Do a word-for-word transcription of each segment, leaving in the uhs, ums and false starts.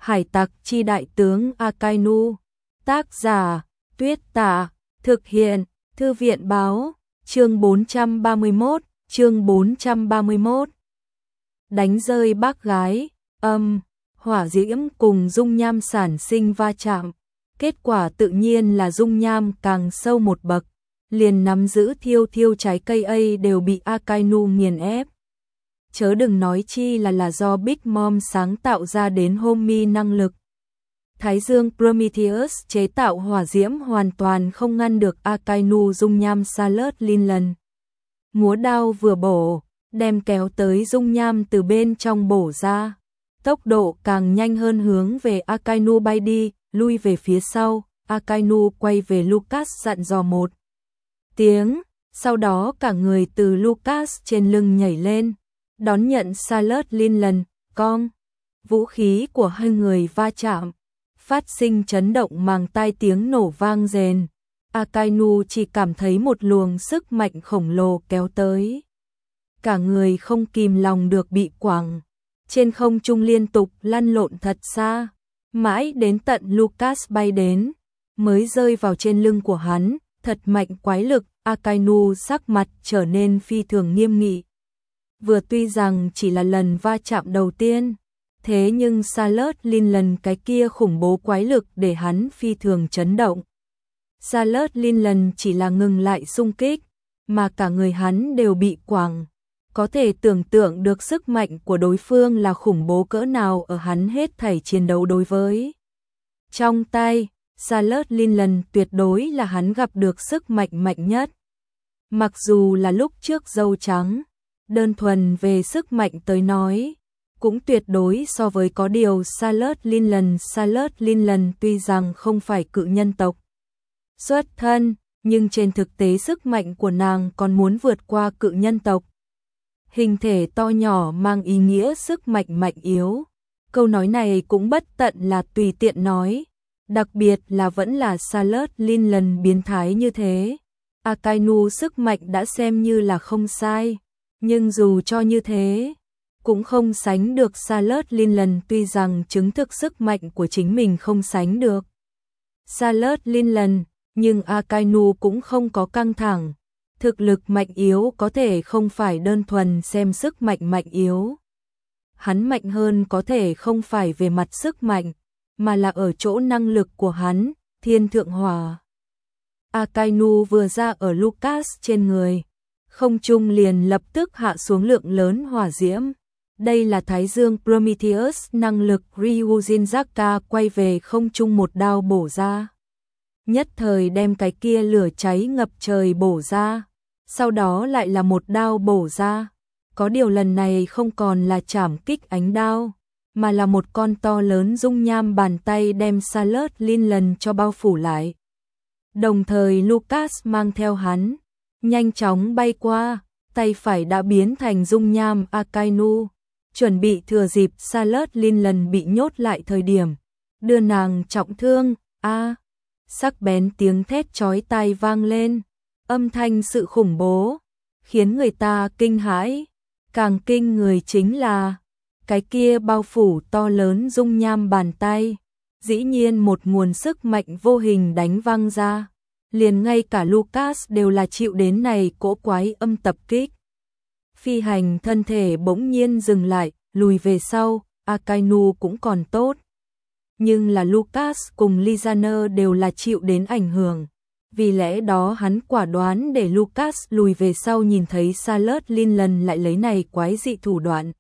Hải tặc chi đại tướng Akainu. Tác giả, Tuyết Tả. Thực hiện, Thư viện Báo. Chương bốn trăm ba mươi mốt, chương bốn trăm ba mươi mốt. Đánh rơi bác gái, âm, hỏa diễm cùng dung nham sản sinh va chạm. Kết quả tự nhiên là dung nham càng sâu một bậc, liền nắm giữ thiêu thiêu trái cây ấy đều bị Akainu nghiền ép. Chớ đừng nói chi là là do Big Mom sáng tạo ra đến Homie năng lực. Thái dương Prometheus chế tạo hỏa diễm hoàn toàn không ngăn được Akainu dung nham Salad Linlan. Múa đao vừa bổ, đem kéo tới dung nham từ bên trong bổ ra. Tốc độ càng nhanh hơn hướng về Akainu bay đi, lui về phía sau. Akainu quay về Lucas dặn dò một tiếng, sau đó cả người từ Lucas trên lưng nhảy lên, đón nhận Salad Linlan, con. Vũ khí của hai người va chạm, phát sinh chấn động màng tai, tiếng nổ vang rền. Akainu chỉ cảm thấy một luồng sức mạnh khổng lồ kéo tới. Cả người không kìm lòng được bị quẳng trên không trung liên tục lăn lộn thật xa, mãi đến tận Lucas bay đến, mới rơi vào trên lưng của hắn, thật mạnh quái lực. Akainu sắc mặt trở nên phi thường nghiêm nghị. Vừa tuy rằng chỉ là lần va chạm đầu tiên, thế nhưng Salad Linlan cái kia khủng bố quái lực để hắn phi thường chấn động. Salad Linlan chỉ là ngừng lại xung kích, mà cả người hắn đều bị quẳng. Có thể tưởng tượng được sức mạnh của đối phương là khủng bố cỡ nào ở hắn hết thảy chiến đấu đối với. Trong tay, Salad Linlan tuyệt đối là hắn gặp được sức mạnh mạnh nhất. Mặc dù là lúc trước dâu trắng, đơn thuần về sức mạnh tới nói, cũng tuyệt đối so với có điều Salad Linlan. Salad Linlan tuy rằng không phải cự nhân tộc xuất thân, nhưng trên thực tế sức mạnh của nàng còn muốn vượt qua cự nhân tộc. Hình thể to nhỏ mang ý nghĩa sức mạnh mạnh yếu. Câu nói này cũng bất tận là tùy tiện nói, đặc biệt là vẫn là Salad Linlan biến thái như thế. Akainu sức mạnh đã xem như là không sai, nhưng dù cho như thế, cũng không sánh được Salad Linlan, tuy rằng chứng thực sức mạnh của chính mình không sánh được Salad Linlan, nhưng Akainu cũng không có căng thẳng. Thực lực mạnh yếu có thể không phải đơn thuần xem sức mạnh mạnh yếu. Hắn mạnh hơn có thể không phải về mặt sức mạnh, mà là ở chỗ năng lực của hắn, thiên thượng hỏa. Akainu vừa ra ở Lucas trên người, không trung liền lập tức hạ xuống lượng lớn hỏa diễm. Đây là Thái dương Prometheus năng lực. Ryujin Zaka quay về không trung một đao bổ ra, nhất thời đem cái kia lửa cháy ngập trời bổ ra, sau đó lại là một đao bổ ra. Có điều lần này không còn là chảm kích ánh đao, mà là một con to lớn dung nham bàn tay đem Salad Linlan cho bao phủ lại. Đồng thời Lucas mang theo hắn, nhanh chóng bay qua, tay phải đã biến thành dung nham Akainu, chuẩn bị thừa dịp Salad Linlan bị nhốt lại thời điểm, đưa nàng trọng thương. A, à, sắc bén tiếng thét chói tai vang lên, âm thanh sự khủng bố, khiến người ta kinh hãi. Càng kinh người chính là, cái kia bao phủ to lớn dung nham bàn tay, dĩ nhiên một nguồn sức mạnh vô hình đánh văng ra, liền ngay cả Lucas đều là chịu đến này cỗ quái âm tập kích. Phi hành thân thể bỗng nhiên dừng lại, lùi về sau. Akainu cũng còn tốt, nhưng là Lucas cùng Lizaner đều là chịu đến ảnh hưởng. Vì lẽ đó hắn quả đoán để Lucas lùi về sau, nhìn thấy Salad Linlan lại lấy này quái dị thủ đoạn,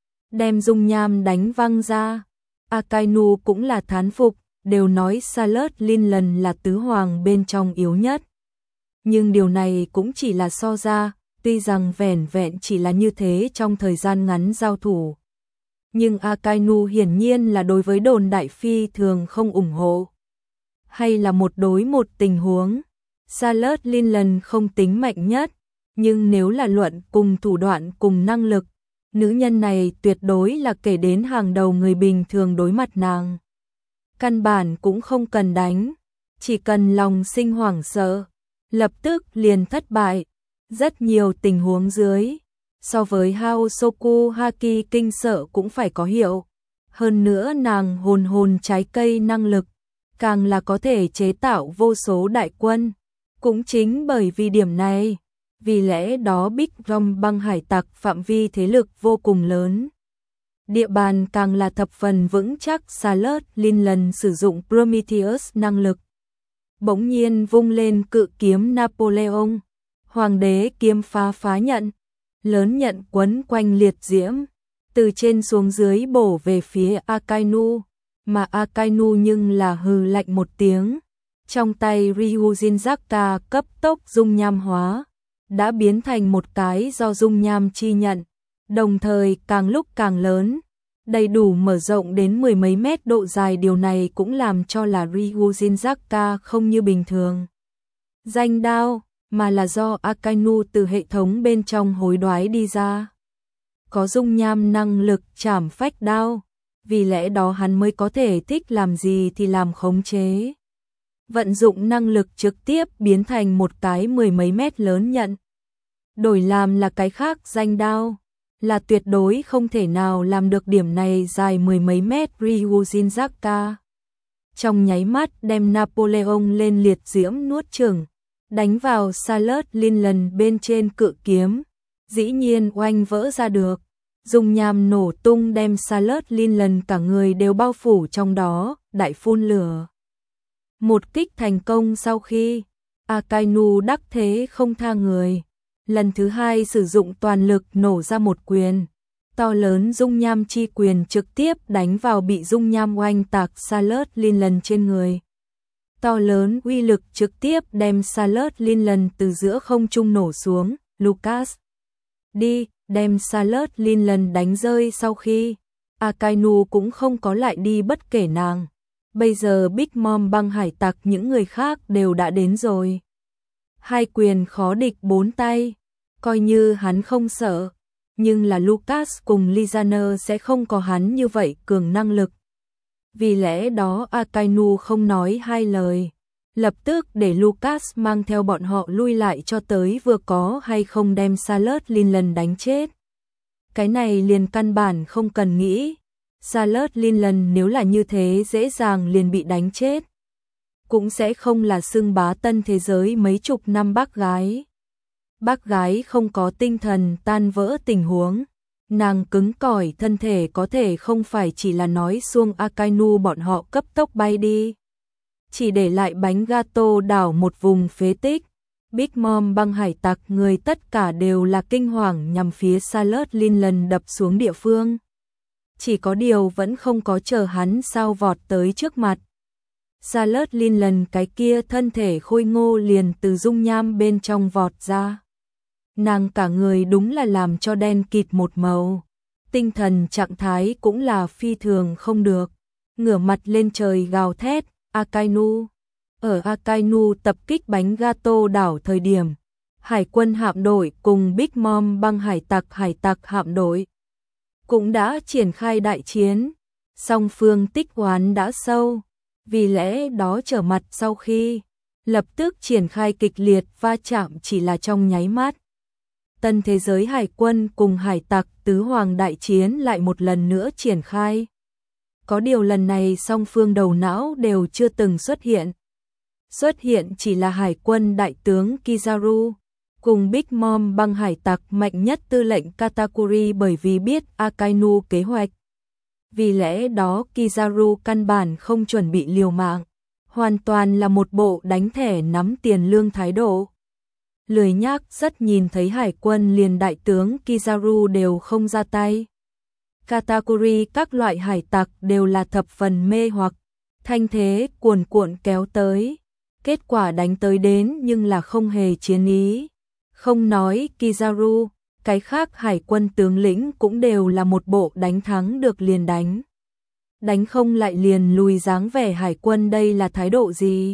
đem dung nham đánh văng ra. Akainu cũng là thán phục, đều nói Salad Linlan là tứ hoàng bên trong yếu nhất. Nhưng điều này cũng chỉ là so ra, tuy rằng vẻn vẹn chỉ là như thế trong thời gian ngắn giao thủ. Nhưng Akainu hiển nhiên là đối với đồn đại phi thường không ủng hộ. Hay là một đối một tình huống, Salad Linlan không tính mạnh nhất, nhưng nếu là luận cùng thủ đoạn cùng năng lực, nữ nhân này tuyệt đối là kể đến hàng đầu người bình thường đối mặt nàng. Căn bản cũng không cần đánh, chỉ cần lòng sinh hoảng sợ, lập tức liền thất bại. Rất nhiều tình huống dưới, so với Haosoku Haki kinh sợ cũng phải có hiệu. Hơn nữa nàng hồn hồn trái cây năng lực, càng là có thể chế tạo vô số đại quân. Cũng chính bởi vì điểm này, vì lẽ đó Big Rom băng hải tặc phạm vi thế lực vô cùng lớn. Địa bàn càng là thập phần vững chắc. Charlotte Linland sử dụng Prometheus năng lực. Bỗng nhiên vung lên cự kiếm Napoleon, hoàng đế kiếm phá phá nhận, lớn nhận quấn quanh liệt diễm, từ trên xuống dưới bổ về phía Akainu, mà Akainu nhưng là hừ lạnh một tiếng, trong tay Ryujinzaka cấp tốc dung nham hóa, đã biến thành một cái do dung nham chi nhận, đồng thời càng lúc càng lớn, đầy đủ mở rộng đến mười mấy mét độ dài. Điều này cũng làm cho là Ryujinzaka không như bình thường danh đao, mà là do Akainu từ hệ thống bên trong hối đoái đi ra. Có dung nham năng lực chảm phách đao, vì lẽ đó hắn mới có thể thích làm gì thì làm, khống chế. Vận dụng năng lực trực tiếp biến thành một cái mười mấy mét lớn nhận. Đổi làm là cái khác danh đao, là tuyệt đối không thể nào làm được. Điểm này dài mười mấy mét Ryujinzaka trong nháy mắt đem Napoleon lên liệt diễm nuốt chửng, đánh vào Charlotte Linland bên trên cự kiếm, dĩ nhiên oanh vỡ ra được. Dung nham nổ tung đem Charlotte Linland cả người đều bao phủ trong đó, đại phun lửa. Một kích thành công sau khi Akainu đắc thế không tha người, lần thứ hai sử dụng toàn lực nổ ra một quyền, to lớn dung nham chi quyền trực tiếp đánh vào bị dung nham oanh tạc Charlotte Linland trên người. To lớn uy lực trực tiếp đem Charlotte Linland từ giữa không trung nổ xuống. Lucas đi, đem Charlotte Linland đánh rơi sau khi Akainu cũng không có lại đi bất kể nàng. Bây giờ Big Mom băng hải tặc những người khác đều đã đến rồi. Hai quyền khó địch bốn tay, coi như hắn không sợ, nhưng là Lucas cùng Lizaner sẽ không có hắn như vậy cường năng lực. Vì lẽ đó Akainu không nói hai lời, lập tức để Lucas mang theo bọn họ lui lại cho tới vừa có hay không đem Charlotte Linland đánh chết. Cái này liền căn bản không cần nghĩ. Charlotte Linland nếu là như thế dễ dàng liền bị đánh chết, cũng sẽ không là xưng bá tân thế giới mấy chục năm bác gái. Bác gái không có tinh thần tan vỡ tình huống, nàng cứng cỏi thân thể có thể không phải chỉ là nói xuông Akainu bọn họ cấp tốc bay đi, chỉ để lại bánh gato đảo một vùng phế tích. Big Mom băng hải tặc người tất cả đều là kinh hoàng nhằm phía Charlotte Linland đập xuống địa phương. Chỉ có điều vẫn không có chờ hắn sao vọt tới trước mặt. Charlotte Linland cái kia thân thể khôi ngô liền từ dung nham bên trong vọt ra. Nàng cả người đúng là làm cho đen kịt một màu. Tinh thần trạng thái cũng là phi thường không được. Ngửa mặt lên trời gào thét, Akainu. Ở Akainu tập kích bánh gato đảo thời điểm, hải quân hạm đội cùng Big Mom băng hải tặc hải tặc hạm đội cũng đã triển khai đại chiến, song phương tích oán đã sâu, vì lẽ đó trở mặt sau khi lập tức triển khai kịch liệt va chạm chỉ là trong nháy mắt. Tân thế giới hải quân cùng hải tặc tứ hoàng đại chiến lại một lần nữa triển khai. Có điều lần này song phương đầu não đều chưa từng xuất hiện. Xuất hiện chỉ là hải quân đại tướng Kizaru cùng Big Mom băng hải tặc mạnh nhất tư lệnh Katakuri, bởi vì biết Akainu kế hoạch. Vì lẽ đó Kizaru căn bản không chuẩn bị liều mạng, hoàn toàn là một bộ đánh thẻ nắm tiền lương thái độ. Lười nhác rất nhìn thấy hải quân liền đại tướng Kizaru đều không ra tay. Katakuri các loại hải tặc đều là thập phần mê hoặc, thanh thế cuồn cuộn kéo tới. Kết quả đánh tới đến nhưng là không hề chiến ý. Không nói Kizaru, cái khác hải quân tướng lĩnh cũng đều là một bộ đánh thắng được liền đánh. Đánh không lại liền lùi, dáng vẻ hải quân đây là thái độ gì?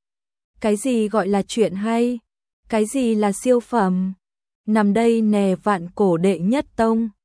Cái gì gọi là chuyện hay? Cái gì là siêu phẩm? Nằm đây nè vạn cổ đệ nhất tông.